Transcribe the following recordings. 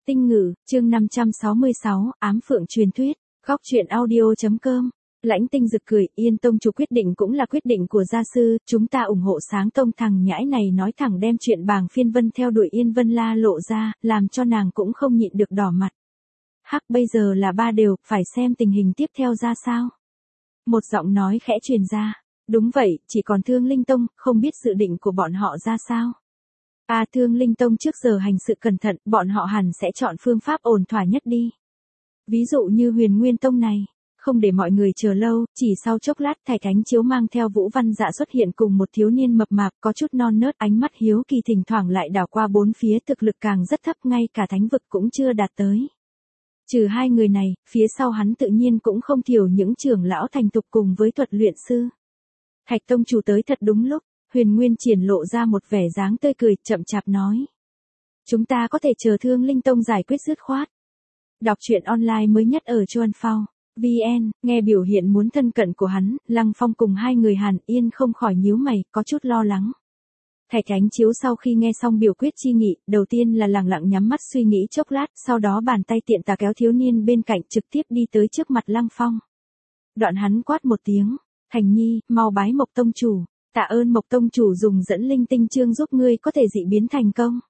Tinh ngữ, chương 566, ám phượng truyền thuyết, góc truyện audio.com. Lãnh Tinh Dực cười, Yên tông chủ quyết định cũng là quyết định của gia sư, chúng ta ủng hộ Sáng tông. Thằng nhãi này nói thẳng đem chuyện Bàng Phiên Vân theo đuổi Yên Vân La lộ ra, làm cho nàng cũng không nhịn được đỏ mặt. Hắc, bây giờ là ba đều, phải xem tình hình tiếp theo ra sao. Một giọng nói khẽ truyền ra. Đúng vậy, chỉ còn Thương Linh Tông, không biết dự định của bọn họ ra sao. Thương Linh Tông trước giờ hành sự cẩn thận, bọn họ hẳn sẽ chọn phương pháp ổn thỏa nhất đi. Ví dụ như Huyền Nguyên Tông này, không để mọi người chờ lâu, chỉ sau chốc lát Thạch Ánh Chiếu mang theo Vũ Văn Dạ xuất hiện cùng một thiếu niên mập mạp có chút non nớt, ánh mắt hiếu kỳ thỉnh thoảng lại đảo qua bốn phía, thực lực càng rất thấp, ngay cả thánh vực cũng chưa đạt tới. Trừ hai người này, phía sau hắn tự nhiên cũng không thiểu những trưởng lão thành tục cùng với thuật luyện sư. Thạch tông chủ tới thật đúng lúc. Huyền Nguyên triển lộ ra một vẻ dáng tươi cười, chậm chạp nói. Chúng ta có thể chờ Thương Linh Tông giải quyết dứt khoát. Đọc truyện online mới nhất ở Chuan Phao. VN, nghe biểu hiện muốn thân cận của hắn, Lăng Phong cùng hai người Hàn Yên không khỏi nhíu mày, có chút lo lắng. Thạch Ánh Chiếu sau khi nghe xong biểu quyết chi nghị, đầu tiên là lặng lặng nhắm mắt suy nghĩ chốc lát, sau đó bàn tay tiện tà kéo thiếu niên bên cạnh trực tiếp đi tới trước mặt Lăng Phong. Đoạn hắn quát một tiếng, Thành Nhi, mau bái Mộc tông chủ. Tạ ơn Mộc tông chủ dùng dẫn linh tinh chương giúp ngươi có thể dị biến thành công.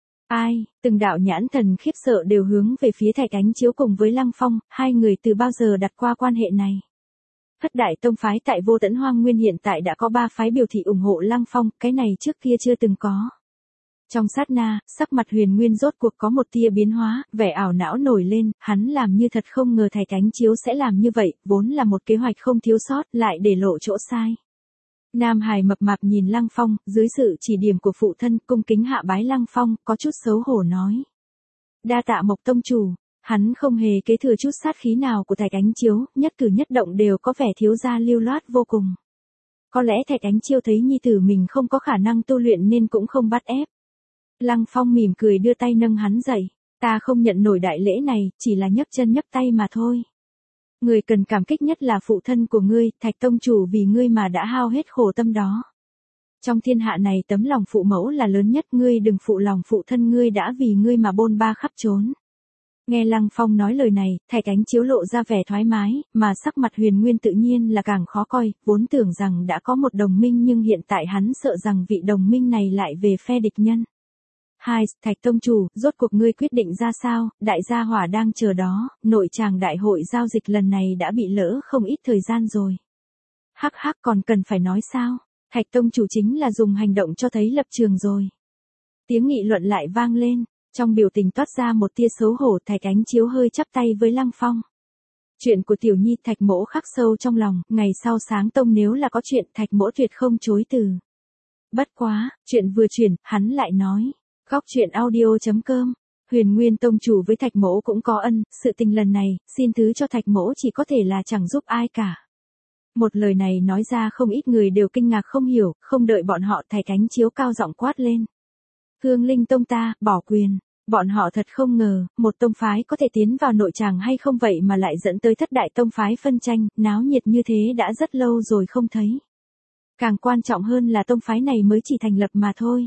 Từng đạo nhãn thần khiếp sợ đều hướng về phía Thạch Ánh Chiếu cùng với Lăng Phong, hai người từ bao giờ đặt qua quan hệ này. Thất đại tông phái tại Vô Tẫn Hoang Nguyên hiện tại đã có 3 phái biểu thị ủng hộ Lăng Phong, cái này trước kia chưa từng có. Trong sát na, sắc mặt Huyền Nguyên rốt cuộc có một tia biến hóa, vẻ ảo não nổi lên, hắn làm như thật không ngờ Thạch Ánh Chiếu sẽ làm như vậy, vốn là một kế hoạch không thiếu sót, lại để lộ chỗ sai. Nam Hải mập mạp nhìn Lăng Phong, dưới sự chỉ điểm của phụ thân, cung kính hạ bái Lăng Phong, có chút xấu hổ nói. Đa tạ Mộc tông chủ, hắn không hề kế thừa chút sát khí nào của Thạch Ánh Chiếu, nhất cử nhất động đều có vẻ thiếu gia lưu loát vô cùng. Có lẽ Thạch Ánh Chiếu thấy nhi tử mình không có khả năng tu luyện nên cũng không bắt ép. Lăng Phong mỉm cười đưa tay nâng hắn dậy, ta không nhận nổi đại lễ này, chỉ là nhấc chân nhấc tay mà thôi. Người cần cảm kích nhất là phụ thân của ngươi, Thạch tông chủ vì ngươi mà đã hao hết khổ tâm đó. Trong thiên hạ này tấm lòng phụ mẫu là lớn nhất, ngươi đừng phụ lòng phụ thân ngươi đã vì ngươi mà bôn ba khắp trốn. Nghe Lăng Phong nói lời này, Thạch Ánh Chiếu lộ ra vẻ thoải mái, mà sắc mặt Huyền Nguyên tự nhiên là càng khó coi, vốn tưởng rằng đã có một đồng minh nhưng hiện tại hắn sợ rằng vị đồng minh này lại về phe địch nhân. Thạch tông chủ, rốt cuộc ngươi quyết định ra sao, đại gia hỏa đang chờ đó, nội tràng đại hội giao dịch lần này đã bị lỡ không ít thời gian rồi. Hắc còn cần phải nói sao, Thạch tông chủ chính là dùng hành động cho thấy lập trường rồi. Tiếng nghị luận lại vang lên, trong biểu tình toát ra một tia xấu hổ. Thạch Ánh Chiếu hơi chắp tay với Lăng Phong. Chuyện của tiểu nhi Thạch mỗ khắc sâu trong lòng, ngày sau Sáng tông nếu là có chuyện Thạch mỗ tuyệt không chối từ. Bất quá, chuyện vừa chuyển, hắn lại nói. Góc truyện audio.com. Huyền Nguyên tông chủ với Thạch mỗ cũng có ân, sự tình lần này, xin thứ cho Thạch mỗ chỉ có thể là chẳng giúp ai cả. Một lời này nói ra không ít người đều kinh ngạc không hiểu, không đợi bọn họ Thạch Ánh Chiếu cao giọng quát lên. Thương Linh tông ta, bỏ quyền. Bọn họ thật không ngờ, một tông phái có thể tiến vào nội tràng hay không vậy mà lại dẫn tới thất đại tông phái phân tranh, náo nhiệt như thế đã rất lâu rồi không thấy. Càng quan trọng hơn là tông phái này mới chỉ thành lập mà thôi.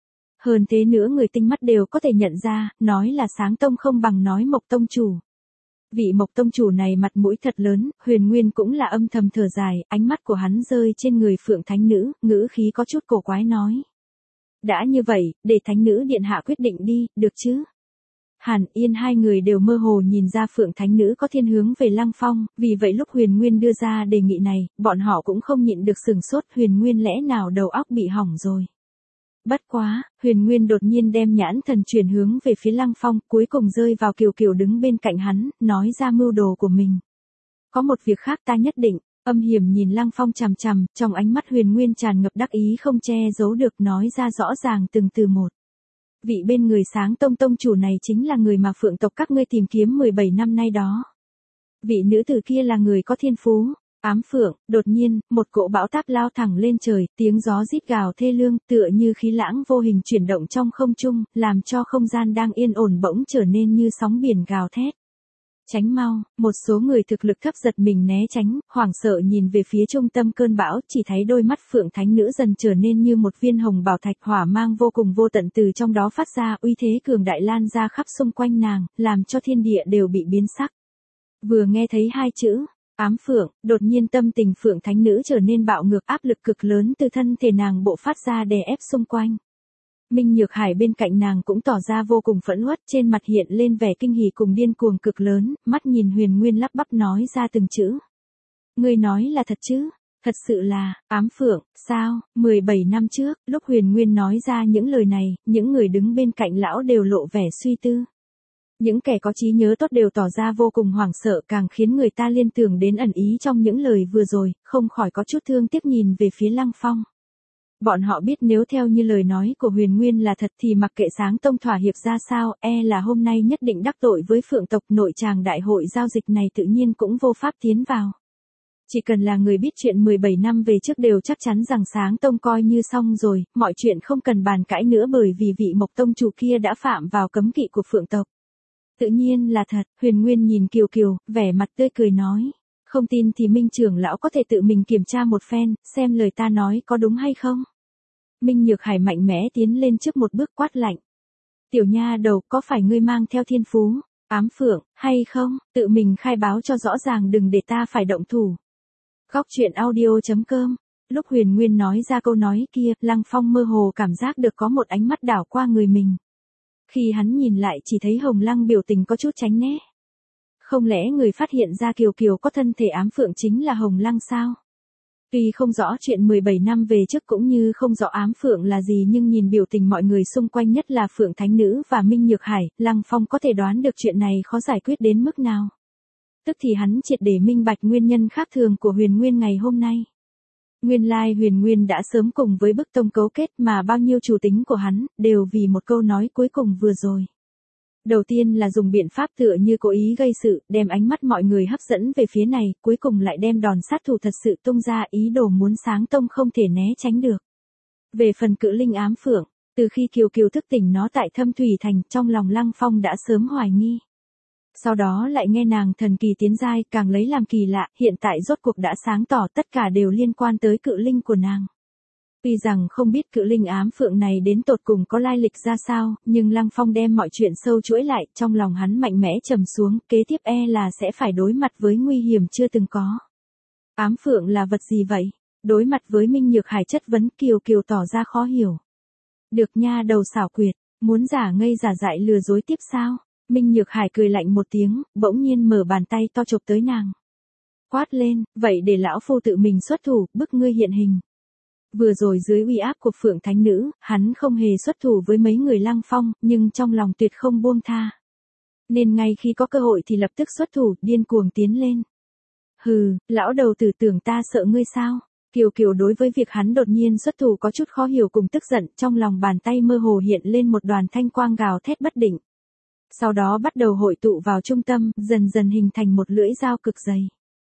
Hơn thế nữa người tinh mắt đều có thể nhận ra, nói là Sáng tông không bằng nói Mộc tông chủ. Vị Mộc tông chủ này mặt mũi thật lớn, Huyền Nguyên cũng là âm thầm thở dài, ánh mắt của hắn rơi trên người Phượng Thánh Nữ, ngữ khí có chút cổ quái nói. Đã như vậy, để Thánh Nữ điện hạ quyết định đi, được chứ? Hàn Yên hai người đều mơ hồ nhìn ra Phượng Thánh Nữ có thiên hướng về Lăng Phong, vì vậy lúc Huyền Nguyên đưa ra đề nghị này, bọn họ cũng không nhịn được sửng sốt, Huyền Nguyên lẽ nào đầu óc bị hỏng rồi. Bất quá, Huyền Nguyên đột nhiên đem nhãn thần chuyển hướng về phía Lăng Phong, cuối cùng rơi vào Kiều Kiều đứng bên cạnh hắn, nói ra mưu đồ của mình. Có một việc khác ta nhất định, âm hiểm nhìn Lăng Phong chằm chằm, trong ánh mắt Huyền Nguyên tràn ngập đắc ý không che giấu được, nói ra rõ ràng từng từ một. Vị bên người Sáng tông tông chủ này chính là người mà Phượng tộc các ngươi tìm kiếm 17 năm nay đó. Vị nữ tử kia là người có thiên phú. Ám phượng, đột nhiên, một cỗ bão táp lao thẳng lên trời, tiếng gió rít gào thê lương, tựa như khí lãng vô hình chuyển động trong không trung, làm cho không gian đang yên ổn bỗng trở nên như sóng biển gào thét. Tránh mau, một số người thực lực thấp giật mình né tránh, hoảng sợ nhìn về phía trung tâm cơn bão, chỉ thấy đôi mắt Phượng Thánh Nữ dần trở nên như một viên hồng bảo thạch, hỏa mang vô cùng vô tận từ trong đó phát ra, uy thế cường đại lan ra khắp xung quanh nàng, làm cho thiên địa đều bị biến sắc. Vừa nghe thấy hai chữ ám phượng, đột nhiên tâm tình Phượng Thánh Nữ trở nên bạo ngược, áp lực cực lớn từ thân thể nàng bộ phát ra đè ép xung quanh. Minh Nhược Hải bên cạnh nàng cũng tỏ ra vô cùng phẫn uất, trên mặt hiện lên vẻ kinh hỉ cùng điên cuồng cực lớn, mắt nhìn Huyền Nguyên lắp bắp nói ra từng chữ. Ngươi nói là thật chứ? Thật sự là, ám phượng, sao? 17 năm trước, lúc Huyền Nguyên nói ra những lời này, những người đứng bên cạnh lão đều lộ vẻ suy tư. Những kẻ có trí nhớ tốt đều tỏ ra vô cùng hoảng sợ, càng khiến người ta liên tưởng đến ẩn ý trong những lời vừa rồi, không khỏi có chút thương tiếc nhìn về phía Lăng Phong. Bọn họ biết nếu theo như lời nói của Huyền Nguyên là thật thì mặc kệ Sáng Tông thỏa hiệp ra sao, là hôm nay nhất định đắc tội với Phượng tộc, nội tràng đại hội giao dịch này tự nhiên cũng vô pháp tiến vào. Chỉ cần là người biết chuyện 17 năm về trước đều chắc chắn rằng Sáng Tông coi như xong rồi, mọi chuyện không cần bàn cãi nữa bởi vì vị Mộc Tông chủ kia đã phạm vào cấm kỵ của Phượng tộc. Tự nhiên là thật, Huyền Nguyên nhìn Kiều Kiều, vẻ mặt tươi cười nói. Không tin thì Minh trưởng lão có thể tự mình kiểm tra một phen, xem lời ta nói có đúng hay không. Minh Nhược Hải mạnh mẽ tiến lên trước một bước quát lạnh. Tiểu nha đầu, có phải ngươi mang theo thiên phú, ám phượng, hay không, tự mình khai báo cho rõ ràng đừng để ta phải động thủ. Góc truyện audio.com. Lúc Huyền Nguyên nói ra câu nói kia, Lăng Phong mơ hồ cảm giác được có một ánh mắt đảo qua người mình. Khi hắn nhìn lại chỉ thấy Hồng Lăng biểu tình có chút tránh né. Không lẽ người phát hiện ra Kiều Kiều có thân thể ám phượng chính là Hồng Lăng sao? Tuy không rõ chuyện 17 năm về trước cũng như không rõ ám phượng là gì nhưng nhìn biểu tình mọi người xung quanh nhất là Phượng Thánh Nữ và Minh Nhược Hải, Lăng Phong có thể đoán được chuyện này khó giải quyết đến mức nào. Tức thì hắn triệt để minh bạch nguyên nhân khác thường của Huyền Nguyên ngày hôm nay. Nguyên lai Huyền Nguyên đã sớm cùng với Bức Tông cấu kết mà bao nhiêu chủ tính của hắn, đều vì một câu nói cuối cùng vừa rồi. Đầu tiên là dùng biện pháp tựa như cố ý gây sự, đem ánh mắt mọi người hấp dẫn về phía này, cuối cùng lại đem đòn sát thủ thật sự tung ra, ý đồ muốn Sáng Tông không thể né tránh được. Về phần cự linh ám phượng, từ khi Kiều Kiều thức tỉnh nó tại Thâm Thủy Thành, trong lòng Lăng Phong đã sớm hoài nghi. Sau đó lại nghe nàng thần kỳ tiến giai, càng lấy làm kỳ lạ, hiện tại rốt cuộc đã sáng tỏ tất cả đều liên quan tới cự linh của nàng. Tuy rằng không biết cự linh ám phượng này đến tột cùng có lai lịch ra sao, nhưng Lăng Phong đem mọi chuyện sâu chuỗi lại, trong lòng hắn mạnh mẽ trầm xuống, kế tiếp là sẽ phải đối mặt với nguy hiểm chưa từng có. Ám phượng là vật gì vậy? Đối mặt với Minh Nhược Hải chất vấn, Kiều Kiều tỏ ra khó hiểu. Được nha đầu xảo quyệt, muốn giả ngây giả dại lừa dối tiếp sao? Minh Nhược Hải cười lạnh một tiếng, bỗng nhiên mở bàn tay to chụp tới nàng. Quát lên, vậy để lão phu tự mình xuất thủ, bức ngươi hiện hình. Vừa rồi dưới uy áp của Phượng Thánh Nữ, hắn không hề xuất thủ với mấy người Lăng Phong, nhưng trong lòng tuyệt không buông tha. Nên ngay khi có cơ hội thì lập tức xuất thủ, điên cuồng tiến lên. Hừ, lão đầu tử tưởng ta sợ ngươi sao? Kiều Kiều đối với việc hắn đột nhiên xuất thủ có chút khó hiểu cùng tức giận, trong lòng bàn tay mơ hồ hiện lên một đoàn thanh quang gào thét bất định. Sau đó bắt đầu hội tụ vào trung tâm, dần dần hình thành một lưỡi dao cực dày.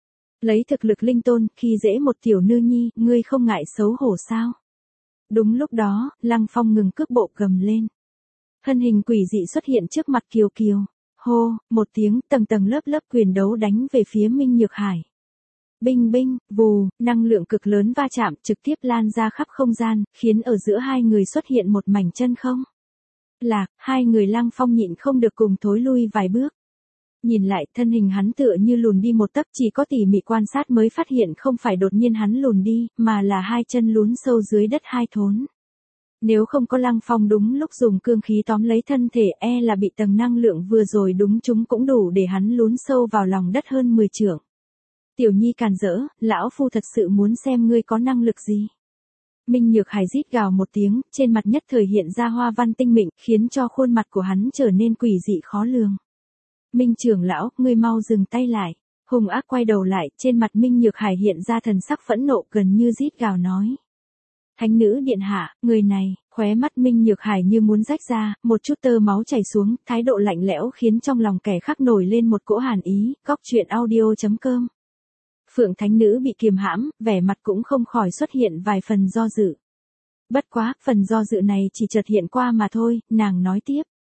Lấy thực lực linh tôn, khi dễ một tiểu nữ nhi, ngươi không ngại xấu hổ sao? Đúng lúc đó, Lăng Phong ngừng cước bộ gầm lên. Thân hình quỷ dị xuất hiện trước mặt Kiều Kiều. Hô, một tiếng, tầng tầng lớp lớp quyền đấu đánh về phía Minh Nhược Hải. Binh binh, vù, năng lượng cực lớn va chạm trực tiếp lan ra khắp không gian, khiến ở giữa hai người xuất hiện một mảnh chân không. Lạc, hai người Lăng Phong nhịn không được cùng thối lui vài bước. Nhìn lại, thân hình hắn tựa như lùn đi một tấc, chỉ có tỉ mỉ quan sát mới phát hiện không phải đột nhiên hắn lùn đi, mà là hai chân lún sâu dưới đất hai thốn. Nếu không có Lăng Phong đúng lúc dùng cương khí tóm lấy thân thể, là bị tầng năng lượng vừa rồi đúng chúng cũng đủ để hắn lún sâu vào lòng đất hơn 10 trượng. Tiểu nhi càn rỡ, lão phu thật sự muốn xem ngươi có năng lực gì. Minh Nhược Hải rít gào một tiếng, trên mặt nhất thời hiện ra hoa văn tinh mịn, khiến cho khuôn mặt của hắn trở nên quỷ dị khó lường. Minh trưởng lão, ngươi mau dừng tay lại. Hung ác quay đầu lại, trên mặt Minh Nhược Hải hiện ra thần sắc phẫn nộ gần như rít gào nói. Thánh nữ điện hạ, người này, khóe mắt Minh Nhược Hải như muốn rách ra, một chút tơ máu chảy xuống, thái độ lạnh lẽo khiến trong lòng kẻ khác nổi lên một cỗ hàn ý, góc truyện audio.com. Phượng Thánh Nữ bị kiềm hãm, vẻ mặt cũng không khỏi xuất hiện vài phần do dự. Bất quá, phần do dự này chỉ chợt hiện qua mà thôi, nàng nói tiếp.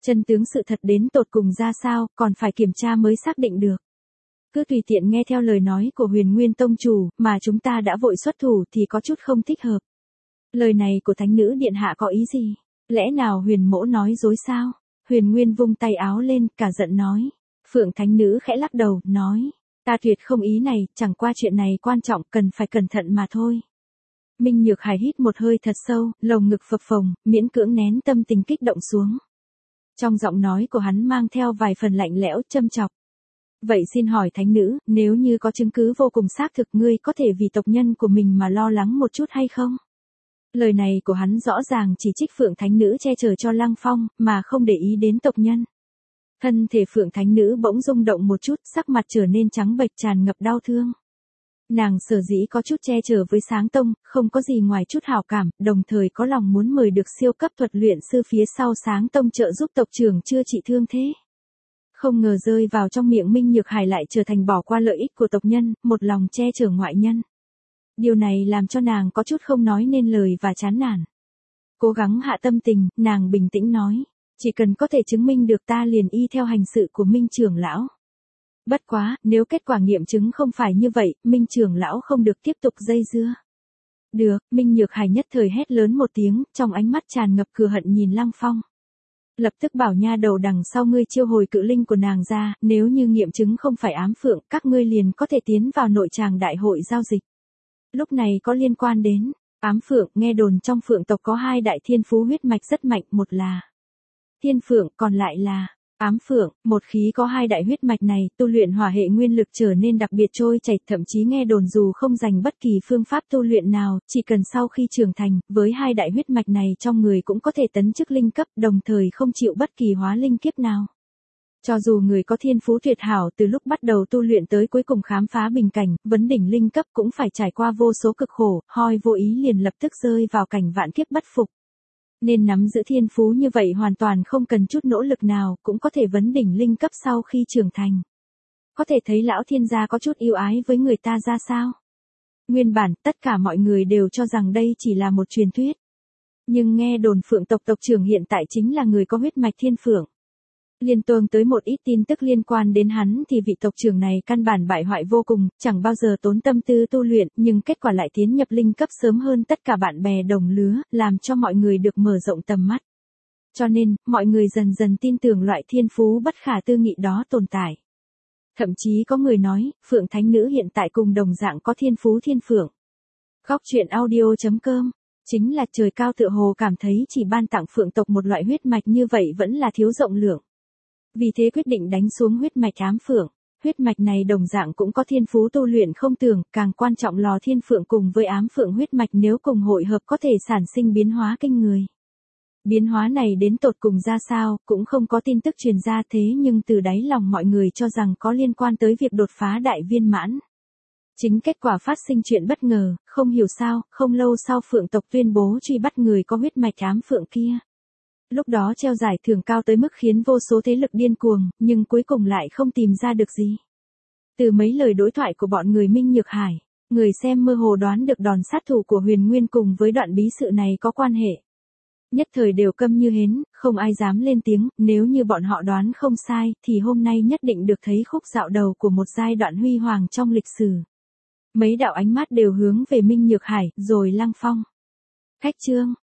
Chân tướng sự thật đến tột cùng ra sao, còn phải kiểm tra mới xác định được. Cứ tùy tiện nghe theo lời nói của Huyền Nguyên tông chủ, mà chúng ta đã vội xuất thủ thì có chút không thích hợp. Lời này của thánh nữ điện hạ có ý gì? Lẽ nào Huyền mỗ nói dối sao? Huyền Nguyên vung tay áo lên, cả giận nói. Phượng thánh nữ khẽ lắc đầu, nói. Ta tuyệt không ý này, chẳng qua chuyện này quan trọng, cần phải cẩn thận mà thôi. Minh Nhược Hải hít một hơi thật sâu, lồng ngực phập phồng, miễn cưỡng nén tâm tình kích động xuống. Trong giọng nói của hắn mang theo vài phần lạnh lẽo, châm chọc. Vậy xin hỏi thánh nữ, nếu như có chứng cứ vô cùng xác thực, ngươi có thể vì tộc nhân của mình mà lo lắng một chút hay không? Lời này của hắn rõ ràng chỉ trích Phượng thánh nữ che chở cho Lăng Phong, mà không để ý đến tộc nhân. Thân thể Phượng thánh nữ bỗng rung động một chút, sắc mặt trở nên trắng bệch, tràn ngập đau thương. Nàng sở dĩ có chút che chở với Sáng Tông, không có gì ngoài chút hảo cảm, đồng thời có lòng muốn mời được siêu cấp thuật luyện sư phía sau Sáng Tông trợ giúp tộc trưởng chữa trị thương thế. Không ngờ rơi vào trong miệng Minh Nhược Hải lại trở thành bỏ qua lợi ích của tộc nhân, một lòng che chở ngoại nhân. Điều này làm cho nàng có chút không nói nên lời và chán nản. Cố gắng hạ tâm tình, nàng bình tĩnh nói, chỉ cần có thể chứng minh được ta liền y theo hành sự của Minh trưởng lão. Bất quá, nếu kết quả nghiệm chứng không phải như vậy, Minh trưởng lão không được tiếp tục dây dưa. Được, Minh Nhược Hải nhất thời hét lớn một tiếng, trong ánh mắt tràn ngập cừu hận nhìn Lăng Phong. Lập tức bảo nha đầu đằng sau ngươi chiêu hồi cự linh của nàng ra, nếu như nghiệm chứng không phải ám phượng, các ngươi liền có thể tiến vào nội tràng đại hội giao dịch. Lúc này có liên quan đến ám phượng, nghe đồn trong phượng tộc có 2 đại thiên phú huyết mạch rất mạnh, một là thiên phượng, còn lại là ám phượng. Một khí có 2 đại huyết mạch này, tu luyện hỏa hệ nguyên lực trở nên đặc biệt trôi chảy, thậm chí nghe đồn dù không dành bất kỳ phương pháp tu luyện nào, chỉ cần sau khi trưởng thành, với 2 đại huyết mạch này trong người cũng có thể tấn chức linh cấp, đồng thời không chịu bất kỳ hóa linh kiếp nào. Cho dù người có thiên phú tuyệt hảo từ lúc bắt đầu tu luyện tới cuối cùng khám phá bình cảnh, vấn đỉnh linh cấp cũng phải trải qua vô số cực khổ, hoi vô ý liền lập tức rơi vào cảnh vạn kiếp bất phục. Nên nắm giữ thiên phú như vậy hoàn toàn không cần chút nỗ lực nào, cũng có thể vấn đỉnh linh cấp sau khi trưởng thành. Có thể thấy lão thiên gia có chút yêu ái với người ta ra sao. Nguyên bản, tất cả mọi người đều cho rằng đây chỉ là một truyền thuyết. Nhưng nghe đồn phượng tộc tộc trưởng hiện tại chính là người có huyết mạch thiên phượng. Liên tuồng tới một ít tin tức liên quan đến hắn thì vị tộc trưởng này căn bản bại hoại vô cùng, chẳng bao giờ tốn tâm tư tu luyện, nhưng kết quả lại tiến nhập linh cấp sớm hơn tất cả bạn bè đồng lứa, làm cho mọi người được mở rộng tầm mắt. Cho nên, mọi người dần dần tin tưởng loại thiên phú bất khả tư nghị đó tồn tại. Thậm chí có người nói, Phượng Thánh Nữ hiện tại cùng đồng dạng có thiên phú thiên phượng. Góc truyện audio.com. Chính là trời cao tựa hồ cảm thấy chỉ ban tặng phượng tộc một loại huyết mạch như vậy vẫn là thiếu rộng lượng. Vì thế quyết định đánh xuống huyết mạch ám phượng. Huyết mạch này đồng dạng cũng có thiên phú tu luyện không tưởng, càng quan trọng lò thiên phượng cùng với ám phượng huyết mạch nếu cùng hội hợp có thể sản sinh biến hóa kinh người. Biến hóa này đến tột cùng ra sao, cũng không có tin tức truyền ra thế nhưng từ đáy lòng mọi người cho rằng có liên quan tới việc đột phá đại viên mãn. Chính kết quả phát sinh chuyện bất ngờ, không hiểu sao, không lâu sau phượng tộc tuyên bố truy bắt người có huyết mạch ám phượng kia. Lúc đó treo giải thưởng cao tới mức khiến vô số thế lực điên cuồng, nhưng cuối cùng lại không tìm ra được gì. Từ mấy lời đối thoại của bọn người Minh Nhược Hải, người xem mơ hồ đoán được đòn sát thủ của Huyền Nguyên cùng với đoạn bí sự này có quan hệ. Nhất thời đều câm như hến, không ai dám lên tiếng, nếu như bọn họ đoán không sai, thì hôm nay nhất định được thấy khúc dạo đầu của một giai đoạn huy hoàng trong lịch sử. Mấy đạo ánh mắt đều hướng về Minh Nhược Hải, rồi Lăng Phong. Khách chương.